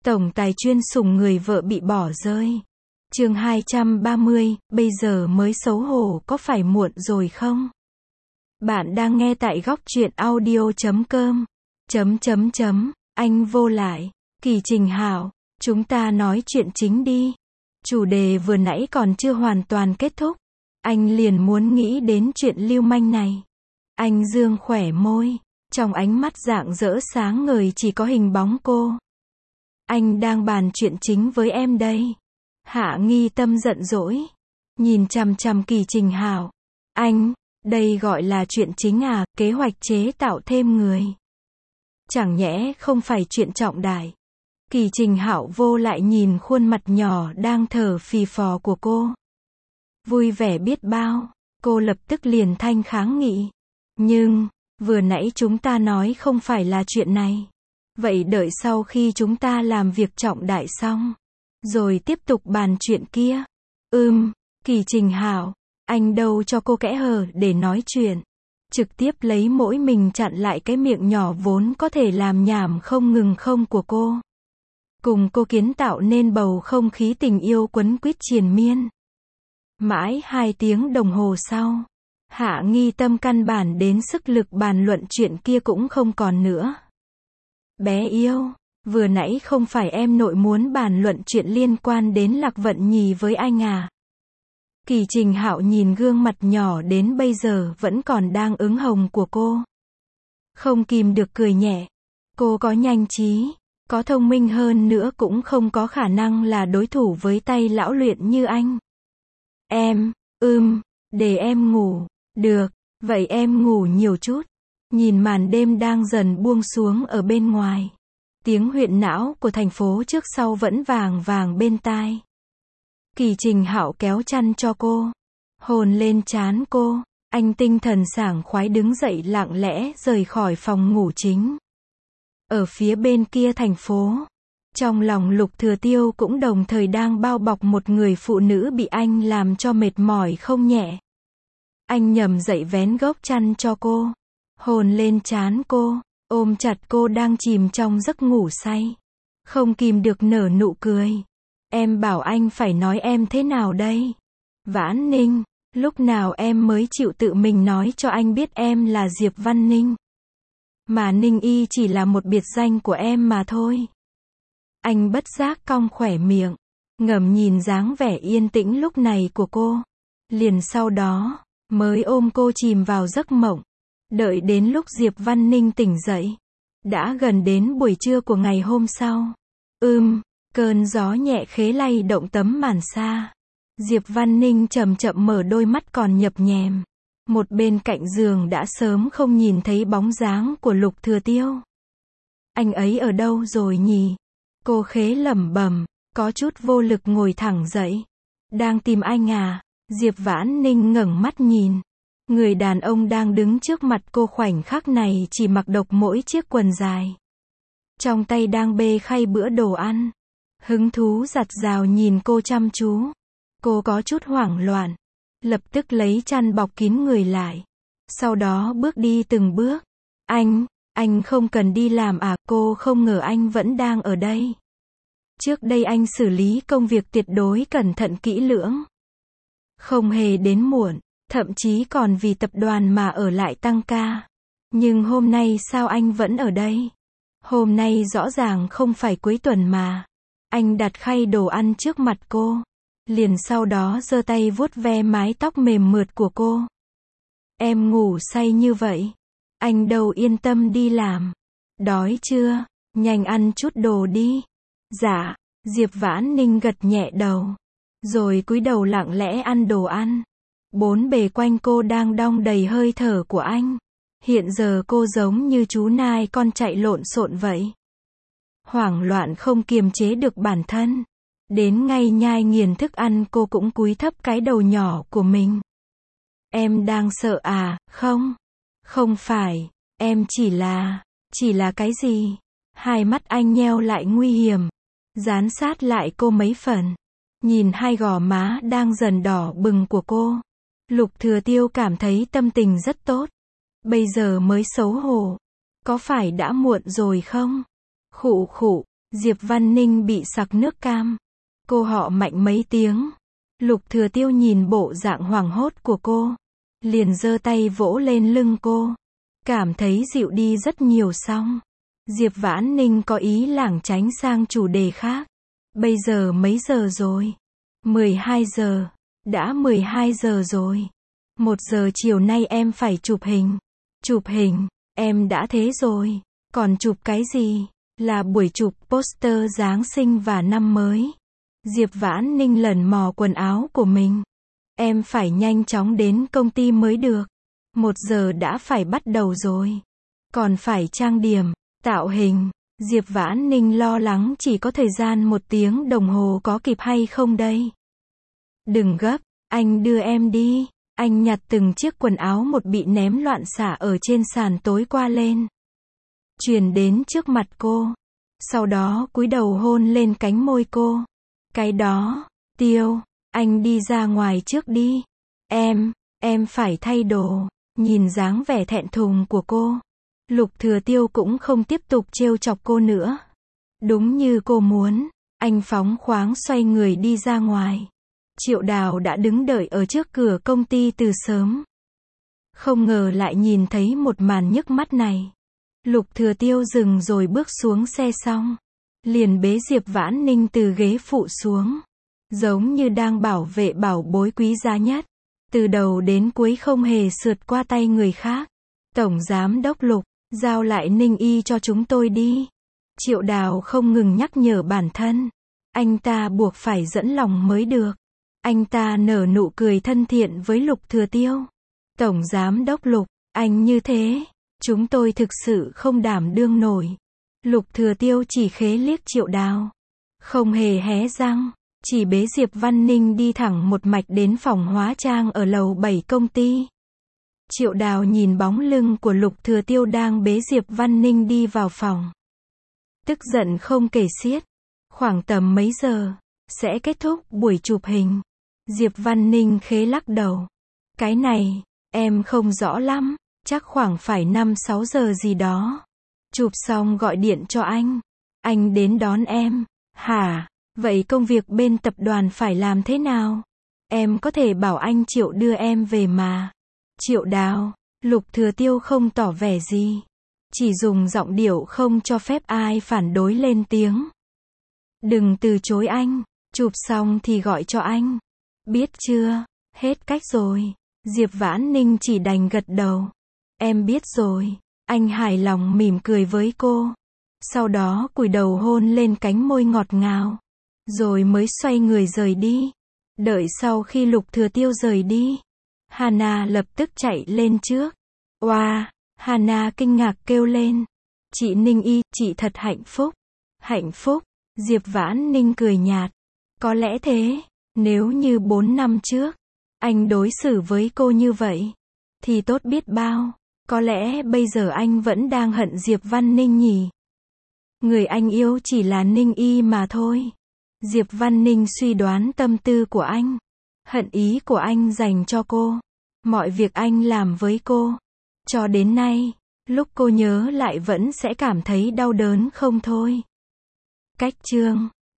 Tổng tài chuyên sủng người vợ bị bỏ rơi. Chương 230, bây giờ mới xấu hổ có phải muộn rồi không? Bạn đang nghe tại góc truyện audio.com. Anh vô lại. Kỳ Trình Hạo, chúng ta nói chuyện chính đi. Chủ đề vừa nãy còn chưa hoàn toàn kết thúc. Anh liền muốn nghĩ đến chuyện lưu manh này. Anh dương khỏe môi. Trong ánh mắt rạng rỡ sáng ngời chỉ có hình bóng cô. Anh đang bàn chuyện chính với em đây. Hạ Nghi Tâm giận dỗi. Nhìn chằm chằm Kỳ Trình Hạo. Anh, đây gọi là chuyện chính à, kế hoạch chế tạo thêm người. Chẳng nhẽ không phải chuyện trọng đại. Kỳ Trình Hạo vô lại nhìn khuôn mặt nhỏ đang thở phì phò của cô. Vui vẻ biết bao, cô lập tức liền thanh kháng nghị. Nhưng, vừa nãy chúng ta nói không phải là chuyện này. Vậy đợi sau khi chúng ta làm việc trọng đại xong, rồi tiếp tục bàn chuyện kia. Kỳ Trình Hạo, anh đâu cho cô kẽ hở để nói chuyện. Trực tiếp lấy mỗi mình chặn lại cái miệng nhỏ vốn có thể làm nhảm không ngừng không của cô. Cùng cô kiến tạo nên bầu không khí tình yêu quấn quýt triền miên. Mãi 2 tiếng đồng hồ sau, Hạ Nghi Tâm căn bản đến sức lực bàn luận chuyện kia cũng không còn nữa. Bé yêu, vừa nãy không phải em nội muốn bàn luận chuyện liên quan đến Lạc Vận Nhì với anh à? Kỳ Trình Hạo nhìn gương mặt nhỏ đến bây giờ vẫn còn đang ửng hồng của cô. Không kìm được cười nhẹ. Cô có nhanh trí, có thông minh hơn nữa cũng không có khả năng là đối thủ với tay lão luyện như anh. Em, để em ngủ. Được, vậy em ngủ nhiều chút. Nhìn màn đêm đang dần buông xuống ở bên ngoài. Tiếng huyễn não của thành phố trước sau vẫn vàng vàng bên tai. Kỳ Trình Hạo kéo chăn cho cô. Hôn lên trán cô. Anh tinh thần sảng khoái đứng dậy lặng lẽ rời khỏi phòng ngủ chính. Ở phía bên kia thành phố. Trong lòng Lục Thừa Tiêu cũng đồng thời đang bao bọc một người phụ nữ bị anh làm cho mệt mỏi không nhẹ. Anh nhầm dậy vén gốc chăn cho cô. Hôn lên trán cô, ôm chặt cô đang chìm trong giấc ngủ say. Không kìm được nở nụ cười. Em bảo anh phải nói em thế nào đây? Vãn Ninh, lúc nào em mới chịu tự mình nói cho anh biết em là Diệp Văn Ninh? Mà Ninh Y chỉ là một biệt danh của em mà thôi. Anh bất giác cong khỏe miệng, ngầm nhìn dáng vẻ yên tĩnh lúc này của cô. Liền sau đó, mới ôm cô chìm vào giấc mộng. Đợi đến lúc Diệp Văn Ninh tỉnh dậy. Đã gần đến buổi trưa của ngày hôm sau. Cơn gió nhẹ khế lay động tấm màn sa. Diệp Văn Ninh chậm chậm mở đôi mắt còn nhập nhèm. Một bên cạnh giường đã sớm không nhìn thấy bóng dáng của Lục Thừa Tiêu. Anh ấy ở đâu rồi nhỉ? Cô khế lẩm bẩm, có chút vô lực ngồi thẳng dậy. Đang tìm anh à? Diệp Vãn Ninh ngẩng mắt nhìn. Người đàn ông đang đứng trước mặt cô khoảnh khắc này chỉ mặc độc mỗi chiếc quần dài. Trong tay đang bê khay bữa đồ ăn. Hứng thú giặt rào nhìn cô chăm chú. Cô có chút hoảng loạn. Lập tức lấy chăn bọc kín người lại. Sau đó bước đi từng bước. Anh không cần đi làm à? Cô không ngờ anh vẫn đang ở đây. Trước đây anh xử lý công việc tuyệt đối cẩn thận kỹ lưỡng. Không hề đến muộn. Thậm chí còn vì tập đoàn mà ở lại tăng ca. Nhưng hôm nay sao anh vẫn ở đây? Hôm nay rõ ràng không phải cuối tuần mà. Anh đặt khay đồ ăn trước mặt cô. Liền sau đó giơ tay vuốt ve mái tóc mềm mượt của cô. Em ngủ say như vậy. Anh đâu yên tâm đi làm. Đói chưa? Nhanh ăn chút đồ đi. Dạ. Diệp Vãn Ninh gật nhẹ đầu. Rồi cúi đầu lặng lẽ ăn đồ ăn. Bốn bề quanh cô đang đong đầy hơi thở của anh. Hiện giờ cô giống như chú nai con chạy lộn xộn vậy. Hoảng loạn không kiềm chế được bản thân. Đến ngay nhai nghiền thức ăn cô cũng cúi thấp cái đầu nhỏ của mình. Em đang sợ à? Không. Không phải. Em chỉ là cái gì? Hai mắt anh nheo lại nguy hiểm. Dán sát lại cô mấy phần. Nhìn hai gò má đang dần đỏ bừng của cô. Lục Thừa Tiêu cảm thấy tâm tình rất tốt. Bây giờ mới xấu hổ. Có phải đã muộn rồi không? Khụ khụ, Diệp Văn Ninh bị sặc nước cam. Cô họ Mạnh mấy tiếng. Lục Thừa Tiêu nhìn bộ dạng hoảng hốt của cô, liền giơ tay vỗ lên lưng cô, cảm thấy dịu đi rất nhiều. Xong, Diệp Vãn Ninh có ý lảng tránh sang chủ đề khác. Bây giờ mấy giờ rồi? 12 giờ. Đã 12 giờ rồi. 1 giờ chiều nay em phải chụp hình. Chụp hình? Em đã thế rồi. Còn chụp cái gì? Là buổi chụp poster Giáng sinh và năm mới. Diệp Vãn Ninh lần mò quần áo của mình. Em phải nhanh chóng đến công ty mới được. 1 giờ đã phải bắt đầu rồi. Còn phải trang điểm, tạo hình. Diệp Vãn Ninh lo lắng chỉ có thời gian 1 tiếng đồng hồ có kịp hay không đây. Đừng gấp, anh đưa em đi. Anh nhặt từng chiếc quần áo một bị ném loạn xả ở trên sàn tối qua lên, truyền đến trước mặt cô. Sau đó cúi đầu hôn lên cánh môi cô. Cái đó, Tiêu, anh đi ra ngoài trước đi. Em phải thay đồ. Nhìn dáng vẻ thẹn thùng của cô, Lục Thừa Tiêu cũng không tiếp tục trêu chọc cô nữa. Đúng như cô muốn, anh phóng khoáng xoay người đi ra ngoài. Triệu Đào đã đứng đợi ở trước cửa công ty từ sớm. Không ngờ lại nhìn thấy một màn nhức mắt này. Lục Thừa Tiêu dừng rồi bước xuống xe xong, liền bế Diệp Vãn Ninh từ ghế phụ xuống, giống như đang bảo vệ bảo bối quý giá nhất. Từ đầu đến cuối không hề sượt qua tay người khác. Tổng Giám đốc Lục, giao lại Ninh Y cho chúng tôi đi. Triệu Đào không ngừng nhắc nhở bản thân. Anh ta buộc phải dẫn lòng mới được. Anh ta nở nụ cười thân thiện với Lục Thừa Tiêu. Tổng Giám đốc Lục, anh như thế, chúng tôi thực sự không đảm đương nổi. Lục Thừa Tiêu chỉ khế liếc Triệu Đào, không hề hé răng, chỉ bế Diệp Văn Ninh đi thẳng một mạch đến phòng hóa trang ở lầu 7 công ty. Triệu Đào nhìn bóng lưng của Lục Thừa Tiêu đang bế Diệp Văn Ninh đi vào phòng, tức giận không kể xiết. Khoảng tầm mấy giờ sẽ kết thúc buổi chụp hình? Diệp Văn Ninh khế lắc đầu. Cái này, em không rõ lắm, chắc khoảng phải 5-6 giờ gì đó. Chụp xong gọi điện cho anh đến đón em. Hả? Vậy công việc bên tập đoàn phải làm thế nào? Em có thể bảo anh Triệu đưa em về mà. Triệu Đào, Lục Thừa Tiêu không tỏ vẻ gì, chỉ dùng giọng điệu không cho phép ai phản đối lên tiếng. Đừng từ chối anh, chụp xong thì gọi cho anh. Biết chưa? Hết cách rồi. Diệp Vãn Ninh chỉ đành gật đầu. Em biết rồi. Anh hài lòng mỉm cười với cô. Sau đó cúi đầu hôn lên cánh môi ngọt ngào, rồi mới xoay người rời đi. Đợi sau khi Lục Thừa Tiêu rời đi, Hana lập tức chạy lên trước. Oa, Hana kinh ngạc kêu lên. Chị Ninh Y, chị thật hạnh phúc. Hạnh phúc? Diệp Vãn Ninh cười nhạt. Có lẽ thế, nếu như 4 năm trước, anh đối xử với cô như vậy, thì tốt biết bao. Có lẽ bây giờ anh vẫn đang hận Diệp Văn Ninh nhỉ? Người anh yêu chỉ là Ninh Y mà thôi. Diệp Văn Ninh suy đoán tâm tư của anh. Hận ý của anh dành cho cô. Mọi việc anh làm với cô. Cho đến nay, lúc cô nhớ lại vẫn sẽ cảm thấy đau đớn không thôi. Cách chương